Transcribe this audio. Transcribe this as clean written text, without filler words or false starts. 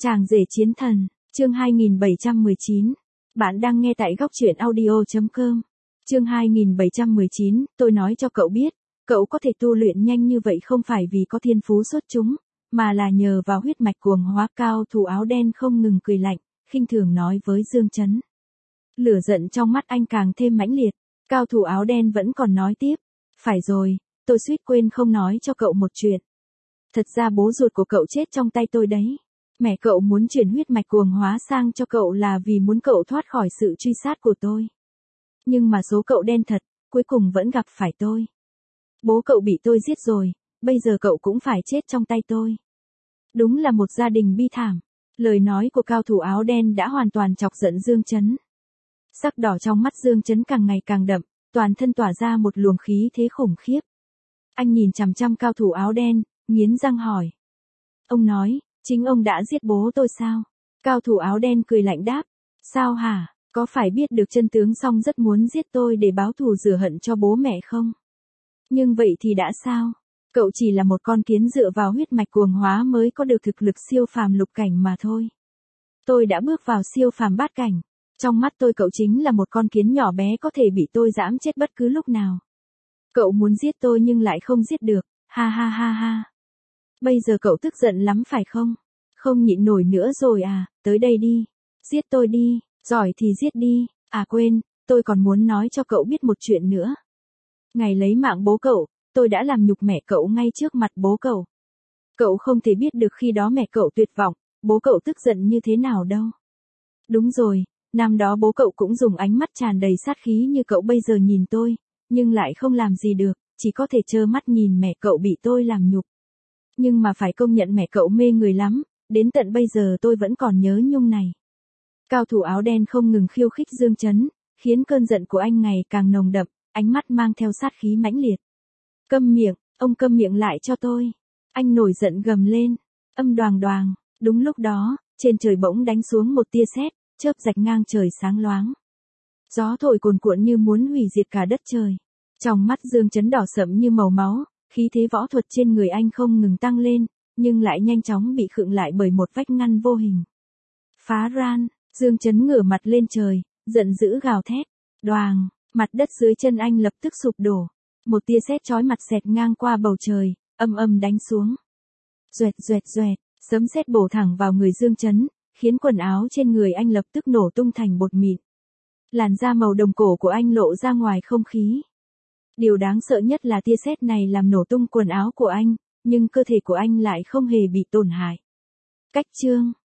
Chàng rể chiến thần, chương 2719. Bạn đang nghe tại góc truyện audio.com. Chương 2719, tôi nói cho cậu biết, cậu có thể tu luyện nhanh như vậy không phải vì có thiên phú xuất chúng, mà là nhờ vào huyết mạch cuồng hóa. Cao thủ áo đen không ngừng cười lạnh, khinh thường nói với Dương Chấn. Lửa giận trong mắt anh càng thêm mãnh liệt, cao thủ áo đen vẫn còn nói tiếp. Phải rồi, tôi suýt quên không nói cho cậu một chuyện. Thật ra bố ruột của cậu chết trong tay tôi đấy. Mẹ cậu muốn chuyển huyết mạch cuồng hóa sang cho cậu là vì muốn cậu thoát khỏi sự truy sát của tôi. Nhưng mà số cậu đen thật, cuối cùng vẫn gặp phải tôi. Bố cậu bị tôi giết rồi, bây giờ cậu cũng phải chết trong tay tôi. Đúng là một gia đình bi thảm. Lời nói của cao thủ áo đen đã hoàn toàn chọc giận Dương Chấn. Sắc đỏ trong mắt Dương Chấn càng ngày càng đậm, toàn thân tỏa ra một luồng khí thế khủng khiếp. Anh nhìn chằm chằm cao thủ áo đen, nghiến răng hỏi. Ông nói, chính ông đã giết bố tôi sao? Cao thủ áo đen cười lạnh đáp. Sao hả, có phải biết được chân tướng xong rất muốn giết tôi để báo thù rửa hận cho bố mẹ không? Nhưng vậy thì đã sao? Cậu chỉ là một con kiến dựa vào huyết mạch cuồng hóa mới có được thực lực siêu phàm lục cảnh mà thôi. Tôi đã bước vào siêu phàm bát cảnh. Trong mắt tôi cậu chính là một con kiến nhỏ bé có thể bị tôi giẫm chết bất cứ lúc nào. Cậu muốn giết tôi nhưng lại không giết được, ha ha ha ha. Bây giờ cậu tức giận lắm phải không? Không nhịn nổi nữa rồi à, tới đây đi. Giết tôi đi, giỏi thì giết đi. À quên, tôi còn muốn nói cho cậu biết một chuyện nữa. Ngày lấy mạng bố cậu, tôi đã làm nhục mẹ cậu ngay trước mặt bố cậu. Cậu không thể biết được khi đó mẹ cậu tuyệt vọng, bố cậu tức giận như thế nào đâu. Đúng rồi, năm đó bố cậu cũng dùng ánh mắt tràn đầy sát khí như cậu bây giờ nhìn tôi, nhưng lại không làm gì được, chỉ có thể trơ mắt nhìn mẹ cậu bị tôi làm nhục. Nhưng mà phải công nhận mẹ cậu mê người lắm, đến tận bây giờ tôi vẫn còn nhớ nhung này. Cao thủ áo đen không ngừng khiêu khích Dương Chấn, khiến cơn giận của anh ngày càng nồng đậm, ánh mắt mang theo sát khí mãnh liệt. Câm miệng, ông câm miệng lại cho tôi. Anh nổi giận gầm lên, âm đoàng đoàng, đúng lúc đó, trên trời bỗng đánh xuống một tia sét, chớp rạch ngang trời sáng loáng. Gió thổi cuồn cuộn như muốn hủy diệt cả đất trời. Trong mắt Dương Chấn đỏ sẫm như màu máu, khí thế võ thuật trên người anh không ngừng tăng lên, nhưng lại nhanh chóng bị khựng lại bởi một vách ngăn vô hình. Phá ran, Dương Chấn ngửa mặt lên trời, giận dữ gào thét. Đoàng, mặt đất dưới chân anh lập tức sụp đổ. Một tia sét chói mặt xẹt ngang qua bầu trời, âm âm đánh xuống. Duệt duệt duệt, sấm sét bổ thẳng vào người Dương Chấn, khiến quần áo trên người anh lập tức nổ tung thành bột mịn. Làn da màu đồng cổ của anh lộ ra ngoài không khí. Điều đáng sợ nhất là tia sét này làm nổ tung quần áo của anh, nhưng cơ thể của anh lại không hề bị tổn hại. Cách chương